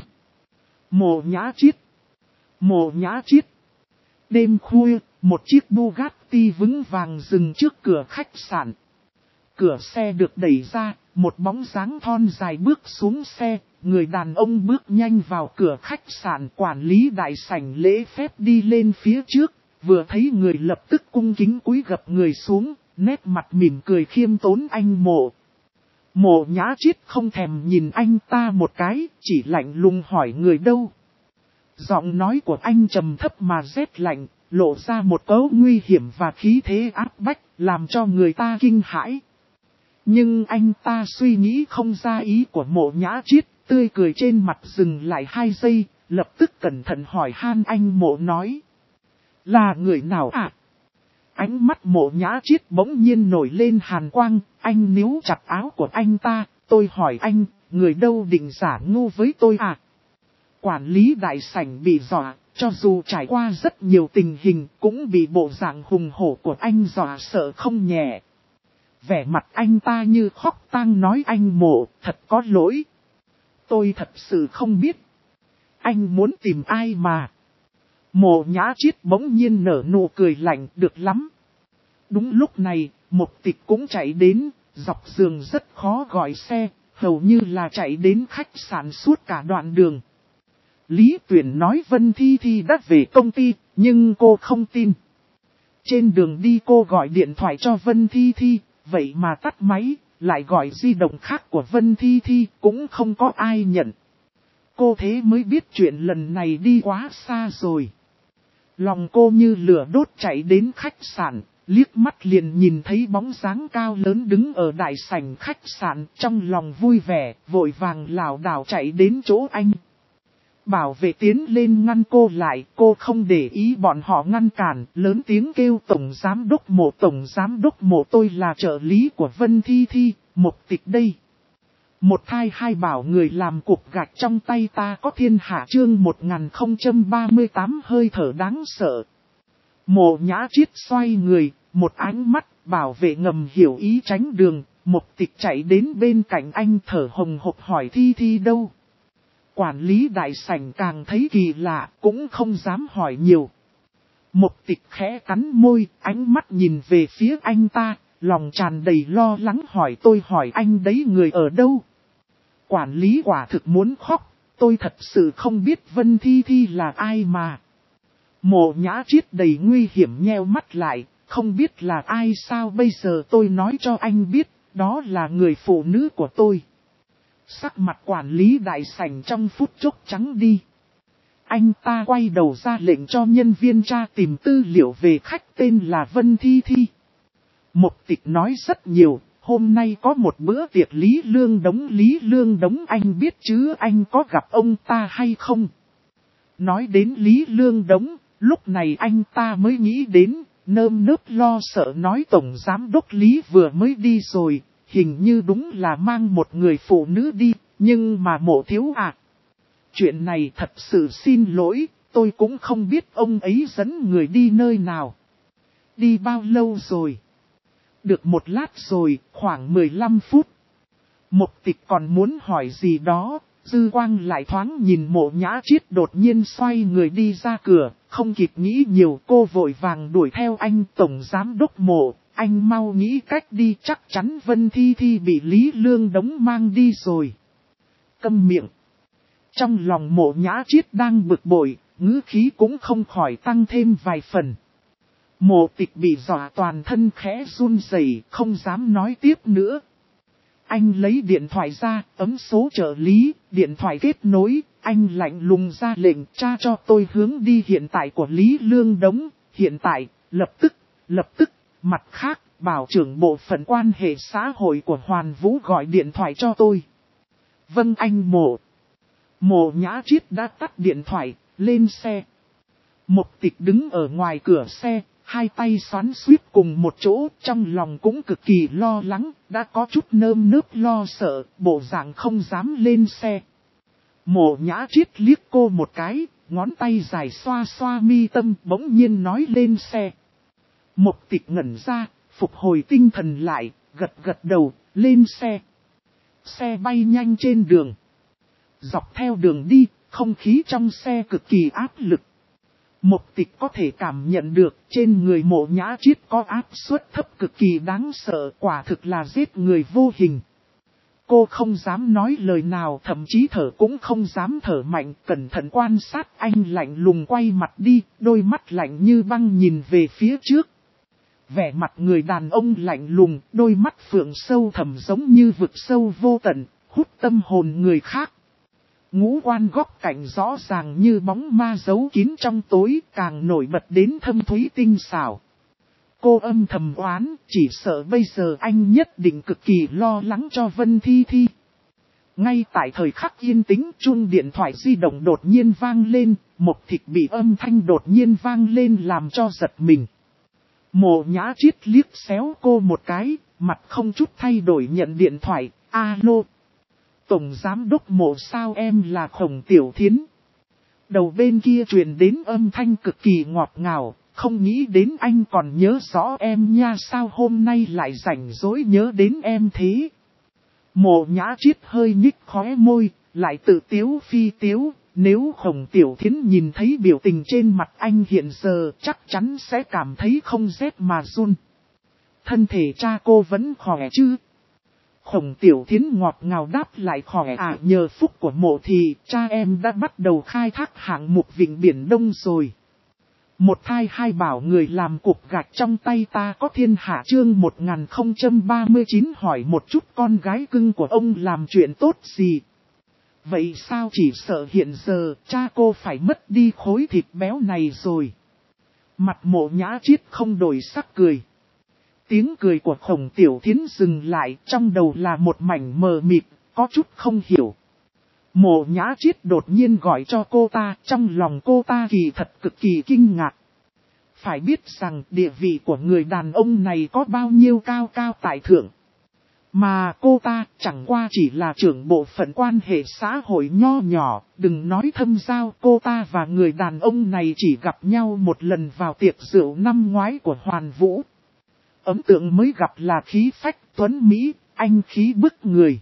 Mộ Nhã Chiết. Mộ Nhã Chiết. Đêm khuya, một chiếc Bugatti vững vàng dừng trước cửa khách sạn. Cửa xe được đẩy ra, một bóng dáng thon dài bước xuống xe, người đàn ông bước nhanh vào cửa khách sạn. Quản lý đại sảnh lễ phép đi lên phía trước, vừa thấy người lập tức cung kính cúi gập người xuống, nét mặt mỉm cười khiêm tốn: anh Mộ. Mộ Nhã Chiết không thèm nhìn anh ta một cái, chỉ lạnh lùng hỏi: người đâu? Giọng nói của anh trầm thấp mà rét lạnh, lộ ra một cấu nguy hiểm và khí thế áp bách, làm cho người ta kinh hãi. Nhưng anh ta suy nghĩ không ra ý của Mộ Nhã Chiết, tươi cười trên mặt dừng lại 2 giây, lập tức cẩn thận hỏi han: anh Mộ nói. Là người nào ạ? Ánh mắt Mộ Nhã Chiết bỗng nhiên nổi lên hàn quang, anh níu chặt áo của anh ta, tôi hỏi anh, người đâu định giả ngu với tôi à? Quản lý đại sảnh bị dọa, cho dù trải qua rất nhiều tình hình cũng bị bộ dạng hùng hổ của anh dọa sợ không nhẹ. Vẻ mặt anh ta như khóc tang nói anh Mộ, thật có lỗi. Tôi thật sự không biết. Anh muốn tìm ai mà. Mộ Nhã Chiết bỗng nhiên nở nụ cười lạnh, được lắm. Đúng lúc này, Mục Tịch cũng chạy đến, dọc giường rất khó gọi xe, hầu như là chạy đến khách sạn suốt cả đoạn đường. Lý Tuyển nói Vân Thi Thi đã về công ty, nhưng cô không tin. Trên đường đi cô gọi điện thoại cho Vân Thi Thi, vậy mà tắt máy, lại gọi di động khác của Vân Thi Thi, cũng không có ai nhận. Cô thế mới biết chuyện lần này đi quá xa rồi. Lòng cô như lửa đốt chạy đến khách sạn, liếc mắt liền nhìn thấy bóng dáng cao lớn đứng ở đại sảnh khách sạn, trong lòng vui vẻ, vội vàng lảo đảo chạy đến chỗ anh. Bảo vệ tiến lên ngăn cô lại, cô không để ý bọn họ ngăn cản, lớn tiếng kêu Tổng Giám Đốc Mộ, Tổng Giám Đốc Mộ, tôi là trợ lý của Vân Thi Thi, Mục Tịch đây. Một thai hai bảo người làm cục gạch trong tay ta có thiên hạ chương 1038 hơi thở đáng sợ. Mộ Nhã Chiết xoay người, một ánh mắt, bảo vệ ngầm hiểu ý tránh đường, Mục Tịch chạy đến bên cạnh anh thở hồng hộc hỏi Thi Thi đâu. Quản lý đại sảnh càng thấy kỳ lạ, cũng không dám hỏi nhiều. Mục Tịch khẽ cắn môi, ánh mắt nhìn về phía anh ta, lòng tràn đầy lo lắng hỏi tôi hỏi anh đấy người ở đâu. Quản lý quả thực muốn khóc, tôi thật sự không biết Vân Thi Thi là ai mà. Mộ Nhã Chiết đầy nguy hiểm nheo mắt lại, không biết là ai sao bây giờ tôi nói cho anh biết, đó là người phụ nữ của tôi. Sắc mặt quản lý đại sảnh trong phút chốc trắng đi. Anh ta quay đầu ra lệnh cho nhân viên tra tìm tư liệu về khách tên là Vân Thi Thi. Mục Tịch nói rất nhiều, hôm nay có một bữa tiệc Lý Lương Đống anh biết chứ anh có gặp ông ta hay không? Nói đến Lý Lương Đống, lúc này anh ta mới nghĩ đến, nơm nớp lo sợ nói Tổng Giám Đốc Lý vừa mới đi rồi, hình như đúng là mang một người phụ nữ đi, nhưng mà Mộ thiếu ạ. Chuyện này thật sự xin lỗi, tôi cũng không biết ông ấy dẫn người đi nơi nào. Đi bao lâu rồi? Được một lát rồi, khoảng 15 phút. Mục Tịch còn muốn hỏi gì đó, dư quang lại thoáng nhìn Mộ Nhã Chiết đột nhiên xoay người đi ra cửa, không kịp nghĩ nhiều cô vội vàng đuổi theo anh Tổng Giám Đốc Mộ, anh mau nghĩ cách đi chắc chắn Vân Thi Thi bị Lý Lương Đống mang đi rồi. Câm miệng. Trong lòng Mộ Nhã Chiết đang bực bội, ngữ khí cũng không khỏi tăng thêm vài phần. Mộ Tịch bị dọa toàn thân khẽ run rẩy, không dám nói tiếp nữa. Anh lấy điện thoại ra, ấm số trợ lý, điện thoại kết nối, anh lạnh lùng ra lệnh tra cho tôi hướng đi hiện tại của Lý Lương Đống, hiện tại, lập tức, mặt khác, bảo trưởng bộ phận quan hệ xã hội của Hoàn Vũ gọi điện thoại cho tôi. Vâng anh Mộ. Mộ Nhã Chiết đã tắt điện thoại, lên xe. Mục Tịch đứng ở ngoài cửa xe, hai tay xoắn xuýt cùng một chỗ, trong lòng cũng cực kỳ lo lắng, đã có chút nơm nớp lo sợ, bộ dạng không dám lên xe. Mộ Nhã Chiết liếc cô một cái, ngón tay dài xoa xoa mi tâm, bỗng nhiên nói lên xe. Mục Tịch ngẩn ra, phục hồi tinh thần lại, gật đầu, lên xe. Xe bay nhanh trên đường. Dọc theo đường đi, không khí trong xe cực kỳ áp lực. Mục Tịch có thể cảm nhận được trên người Mộ Nhã Chiết có áp suất thấp cực kỳ đáng sợ, quả thực là giết người vô hình. Cô không dám nói lời nào, thậm chí thở cũng không dám thở mạnh, cẩn thận quan sát anh lạnh lùng quay mặt đi, đôi mắt lạnh như băng nhìn về phía trước. Vẻ mặt người đàn ông lạnh lùng, đôi mắt phượng sâu thẳm giống như vực sâu vô tận, hút tâm hồn người khác. Ngũ quan góc cạnh rõ ràng như bóng ma giấu kín trong tối, càng nổi bật đến thâm thúy tinh xảo. Cô âm thầm oán, chỉ sợ bây giờ anh nhất định cực kỳ lo lắng cho Vân Thi Thi. Ngay tại thời khắc yên tĩnh, chuông điện thoại di động đột nhiên vang lên, Mục Tịch bị âm thanh đột nhiên vang lên làm cho giật mình. Mộ Nhã Chiết liếc xéo cô một cái, mặt không chút thay đổi nhận điện thoại, alo. Tổng Giám Đốc Mộ sao em là Khổng Tiểu Thiến. Đầu bên kia truyền đến âm thanh cực kỳ ngọt ngào, không nghĩ đến anh còn nhớ rõ em nha, sao hôm nay lại rảnh rỗi nhớ đến em thế. Mộ Nhã Triết hơi nhích khóe môi, lại tự tiếu phi tiếu, nếu Khổng Tiểu Thiến nhìn thấy biểu tình trên mặt anh hiện giờ chắc chắn sẽ cảm thấy không rét mà run. Thân thể cha cô vẫn khỏe chứ? Khổng Tiểu Thiến ngọt ngào đáp lại khỏe à, nhờ phúc của mộ thì cha em đã bắt đầu khai thác hạng mục vịnh Biển Đông rồi. Một thai hai bảo người làm cục gạch trong tay ta có thiên hạ chương 1039 hỏi một chút con gái cưng của ông làm chuyện tốt gì. Vậy sao chỉ sợ hiện giờ cha cô phải mất đi khối thịt béo này rồi. Mặt Mộ Nhã Triết không đổi sắc cười. Tiếng cười của Khổng Tiểu Thiến dừng lại, trong đầu là một mảnh mờ mịt, có chút không hiểu. Mộ Nhã Triết đột nhiên gọi cho cô ta, trong lòng cô ta kỳ thật cực kỳ kinh ngạc. Phải biết rằng địa vị của người đàn ông này có bao nhiêu cao cao tại thượng. Mà cô ta chẳng qua chỉ là trưởng bộ phận quan hệ xã hội nho nhỏ, đừng nói thâm giao, cô ta và người đàn ông này chỉ gặp nhau một lần vào tiệc rượu năm ngoái của Hoàn Vũ. Ấn tượng mới gặp là khí phách, tuấn Mỹ, anh khí bức người.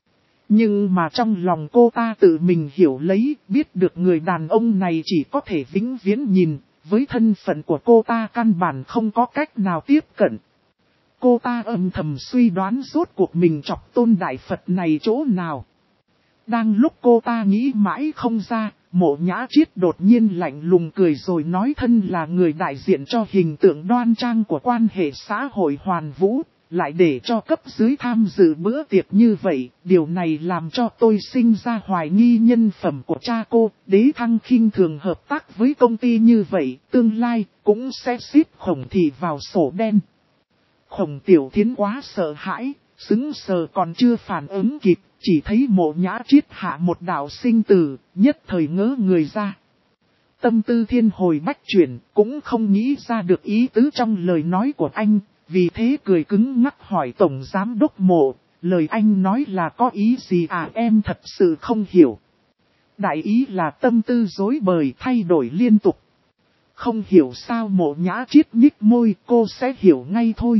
Nhưng mà trong lòng cô ta tự mình hiểu lấy, biết được người đàn ông này chỉ có thể vĩnh viễn nhìn, với thân phận của cô ta căn bản không có cách nào tiếp cận. Cô ta âm thầm suy đoán rốt cuộc mình chọc Tôn Đại Phật này chỗ nào. Đang lúc cô ta nghĩ mãi không ra, Mộ Nhã Triết đột nhiên lạnh lùng cười rồi nói thân là người đại diện cho hình tượng đoan trang của quan hệ xã hội Hoàn Vũ, lại để cho cấp dưới tham dự bữa tiệc như vậy, điều này làm cho tôi sinh ra hoài nghi nhân phẩm của cha cô, Đế Thăng khinh thường hợp tác với công ty như vậy, tương lai cũng sẽ xếp Khổng Thị vào sổ đen. Khổng Tiểu Thiến quá sợ hãi, sững sờ còn chưa phản ứng kịp, chỉ thấy Mộ Nhã Triết hạ một đạo sinh tử, nhất thời ngỡ người ra. Tâm tư thiên hồi bách chuyển, cũng không nghĩ ra được ý tứ trong lời nói của anh, vì thế cười cứng ngắc hỏi Tổng Giám Đốc Mộ, lời anh nói là có ý gì à, em thật sự không hiểu. Đại ý là tâm tư rối bời thay đổi liên tục. Không hiểu sao Mộ Nhã Triết nhích môi, cô sẽ hiểu ngay thôi.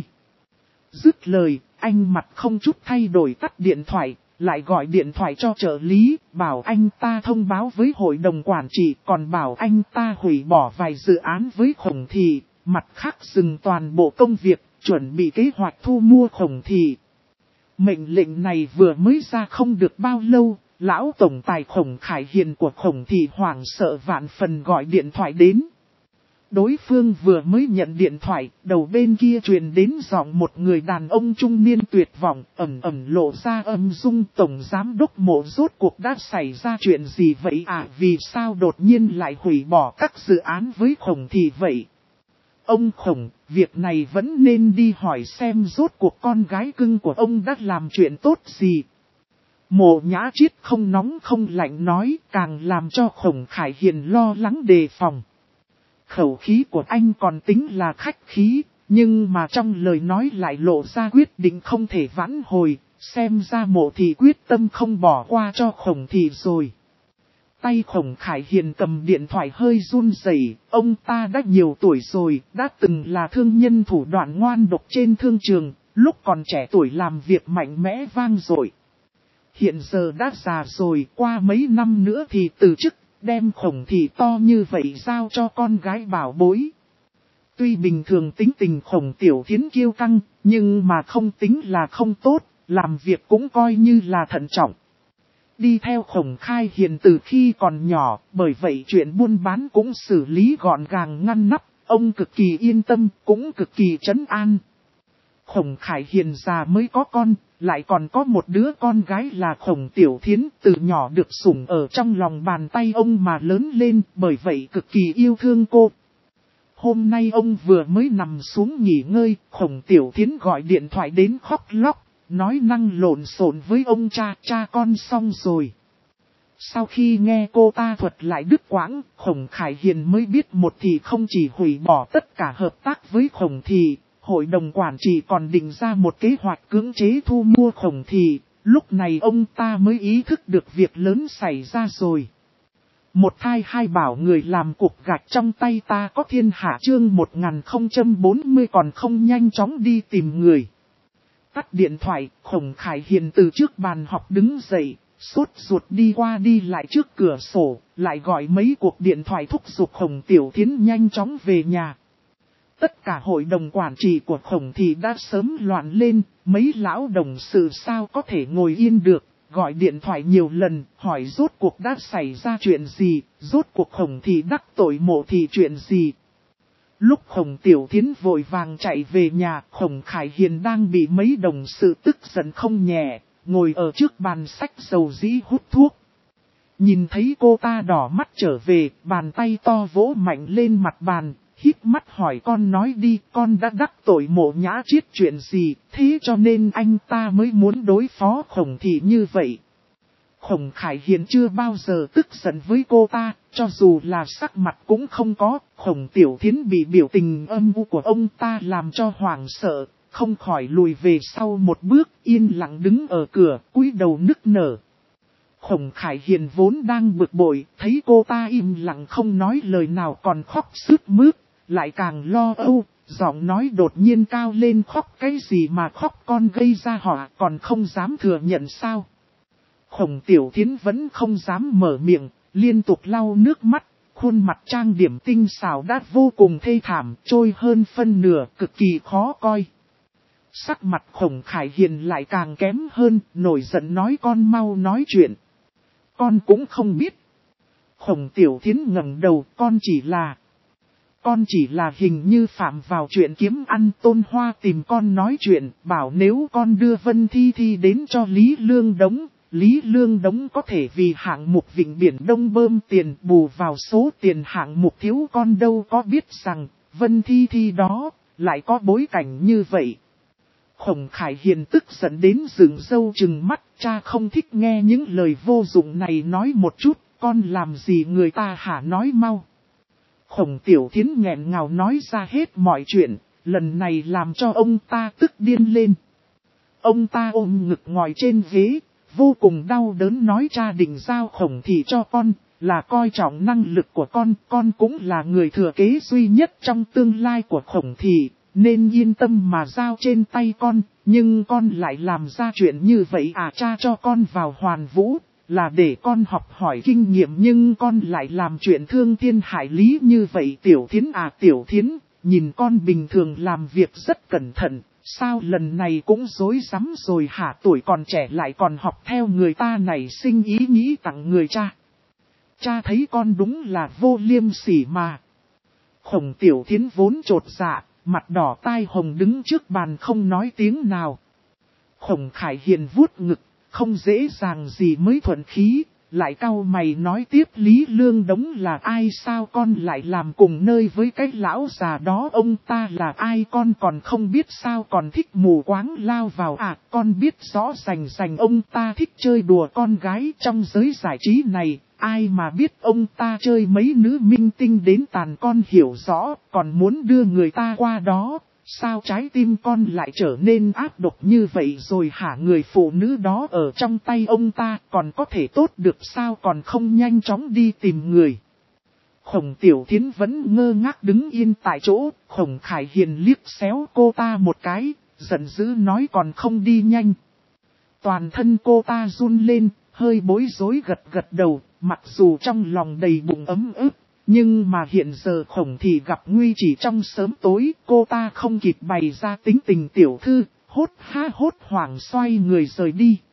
Dứt lời, anh mặt không chút thay đổi tắt điện thoại, lại gọi điện thoại cho trợ lý, bảo anh ta thông báo với hội đồng quản trị, còn bảo anh ta hủy bỏ vài dự án với Khổng Thị, mặt khác dừng toàn bộ công việc, chuẩn bị kế hoạch thu mua Khổng Thị. Mệnh lệnh này vừa mới ra không được bao lâu, lão tổng tài Khổng Khải Hiền của Khổng Thị hoảng sợ vạn phần gọi điện thoại đến. Đối phương vừa mới nhận điện thoại, đầu bên kia truyền đến giọng một người đàn ông trung niên tuyệt vọng, ẩn ẩn lộ ra âm dung. Tổng Giám Đốc Mộ, rốt cuộc đã xảy ra chuyện gì vậy à, vì sao đột nhiên lại hủy bỏ các dự án với Khổng Thị vậy? Ông Khổng, việc này vẫn nên đi hỏi xem rốt cuộc con gái cưng của ông đã làm chuyện tốt gì. Mộ Nhã Triết không nóng không lạnh nói, càng làm cho Khổng Khải Hiền lo lắng đề phòng. Khẩu khí của anh còn tính là khách khí, nhưng mà trong lời nói lại lộ ra quyết định không thể vãn hồi, xem ra Mộ Thị quyết tâm không bỏ qua cho Khổng Thị rồi. Tay Khổng Khải Hiền cầm điện thoại hơi run rẩy, ông ta đã nhiều tuổi rồi, đã từng là thương nhân thủ đoạn ngoan độc trên thương trường, lúc còn trẻ tuổi làm việc mạnh mẽ vang dội. Hiện giờ đã già rồi, qua mấy năm nữa thì từ chức. Đem Khổng Thị to như vậy giao cho con gái bảo bối. Tuy bình thường tính tình Khổng Tiểu Thiến kiêu căng, nhưng mà không tính là không tốt, làm việc cũng coi như là thận trọng. Đi theo Khổng Khai Hiền từ khi còn nhỏ, bởi vậy chuyện buôn bán cũng xử lý gọn gàng ngăn nắp, ông cực kỳ yên tâm, cũng cực kỳ trấn an. Khổng Khải Hiền già mới có con, lại còn có một đứa con gái là Khổng Tiểu Thiến, từ nhỏ được sủng ở trong lòng bàn tay ông mà lớn lên, bởi vậy cực kỳ yêu thương cô. Hôm nay ông vừa mới nằm xuống nghỉ ngơi, Khổng Tiểu Thiến gọi điện thoại đến khóc lóc, nói năng lộn xộn với ông cha con xong rồi. Sau khi nghe cô ta thuật lại đứt quãng, Khổng Khải Hiền mới biết một thì không chỉ hủy bỏ tất cả hợp tác với Khổng Thị. Hội đồng quản trị còn định ra một kế hoạch cưỡng chế thu mua Khổng Thị, lúc này ông ta mới ý thức được việc lớn xảy ra rồi. Một thai hai bảo người làm cục gạch trong tay ta có thiên hạ chương 1040 còn không nhanh chóng đi tìm người. Tắt điện thoại, Khổng Khải Hiền từ trước bàn học đứng dậy, sốt ruột đi qua đi lại trước cửa sổ, lại gọi mấy cuộc điện thoại thúc giục Khổng Tiểu Thiến nhanh chóng về nhà. Tất cả hội đồng quản trị của Khổng thì đã sớm loạn lên, mấy lão đồng sự sao có thể ngồi yên được, gọi điện thoại nhiều lần, hỏi rốt cuộc đã xảy ra chuyện gì, rốt cuộc Khổng thì đắc tội Mộ thì chuyện gì. Lúc Khổng Tiểu Thiến vội vàng chạy về nhà, Khổng Khải Hiền đang bị mấy đồng sự tức giận không nhẹ, ngồi ở trước bàn sách dầu dĩ hút thuốc. Nhìn thấy cô ta đỏ mắt trở về, bàn tay to vỗ mạnh lên mặt bàn, híp mắt hỏi con nói đi, con đã đắc tội Mộ Nhã Chiết chuyện gì, thế cho nên anh ta mới muốn đối phó Khổng thị như vậy. Khổng Khải Hiền chưa bao giờ tức giận với cô ta, cho dù là sắc mặt cũng không có, Khổng Tiểu Thiến bị biểu tình âm u của ông ta làm cho hoảng sợ, không khỏi lùi về sau một bước, yên lặng đứng ở cửa, cúi đầu nức nở. Khổng Khải Hiền vốn đang bực bội, thấy cô ta im lặng không nói lời nào còn khóc sướt mướt, lại càng lo âu, giọng nói đột nhiên cao lên khóc cái gì mà khóc con gây ra họa còn không dám thừa nhận sao. Khổng Tiểu Thiến vẫn không dám mở miệng, liên tục lau nước mắt, khuôn mặt trang điểm tinh xảo đã vô cùng thê thảm, trôi hơn phân nửa, cực kỳ khó coi. Sắc mặt Khổng Khải Hiền lại càng kém hơn, nổi giận nói con mau nói chuyện. Con cũng không biết. Khổng Tiểu Thiến ngẩng đầu, con chỉ là hình như phạm vào chuyện kiếm ăn. Tôn Hoa tìm con nói chuyện, bảo nếu con đưa Vân Thi Thi đến cho Lý Lương Đống, Lý Lương Đống có thể vì hạng mục Vịnh Biển Đông bơm tiền bù vào số tiền hạng mục thiếu. Con đâu có biết rằng, Vân Thi Thi đó, lại có bối cảnh như vậy. Khổng Khải Hiền tức giận đến dựng râu trừng mắt, cha không thích nghe những lời vô dụng này nói một chút, con làm gì người ta hả nói mau. Khổng Tiểu Thiến nghẹn ngào nói ra hết mọi chuyện, lần này làm cho ông ta tức điên lên. Ông ta ôm ngực ngồi trên ghế, vô cùng đau đớn nói cha định giao Khổng thị cho con, là coi trọng năng lực của con cũng là người thừa kế duy nhất trong tương lai của Khổng thị, nên yên tâm mà giao trên tay con, nhưng con lại làm ra chuyện như vậy à. Cha cho con vào Hoàn Vũ, là để con học hỏi kinh nghiệm nhưng con lại làm chuyện thương thiên hại lý như vậy. Tiểu Thiến à Tiểu Thiến, nhìn con bình thường làm việc rất cẩn thận, sao lần này cũng dối rắm rồi hả, tuổi còn trẻ lại còn học theo người ta này sinh ý nghĩ tặng người cha. Cha thấy con đúng là vô liêm sỉ mà. Khổng Tiểu Thiến vốn chột dạ, mặt đỏ tai hồng đứng trước bàn không nói tiếng nào. Khổng Khải Hiền vuốt ngực, không dễ dàng gì mới thuận khí, lại cau mày nói tiếp Lý Lương Đống là ai sao con lại làm cùng nơi với cái lão già đó, ông ta là ai con còn không biết sao còn thích mù quáng lao vào à. Con biết rõ rành ông ta thích chơi đùa con gái trong giới giải trí này, ai mà biết ông ta chơi mấy nữ minh tinh đến tàn con hiểu rõ, còn muốn đưa người ta qua đó. Sao trái tim con lại trở nên ác độc như vậy rồi hả, người phụ nữ đó ở trong tay ông ta còn có thể tốt được sao, còn không nhanh chóng đi tìm người. Khổng Tiểu Thiến vẫn ngơ ngác đứng yên tại chỗ, Khổng Khải Hiền liếc xéo cô ta một cái, giận dữ nói còn không đi nhanh. Toàn thân cô ta run lên, hơi bối rối gật đầu, mặc dù trong lòng đầy bụng ấm ức. Nhưng mà hiện giờ Khổng thì gặp nguy chỉ trong sớm tối, cô ta không kịp bày ra tính tình tiểu thư, hốt hoảng xoay người rời đi.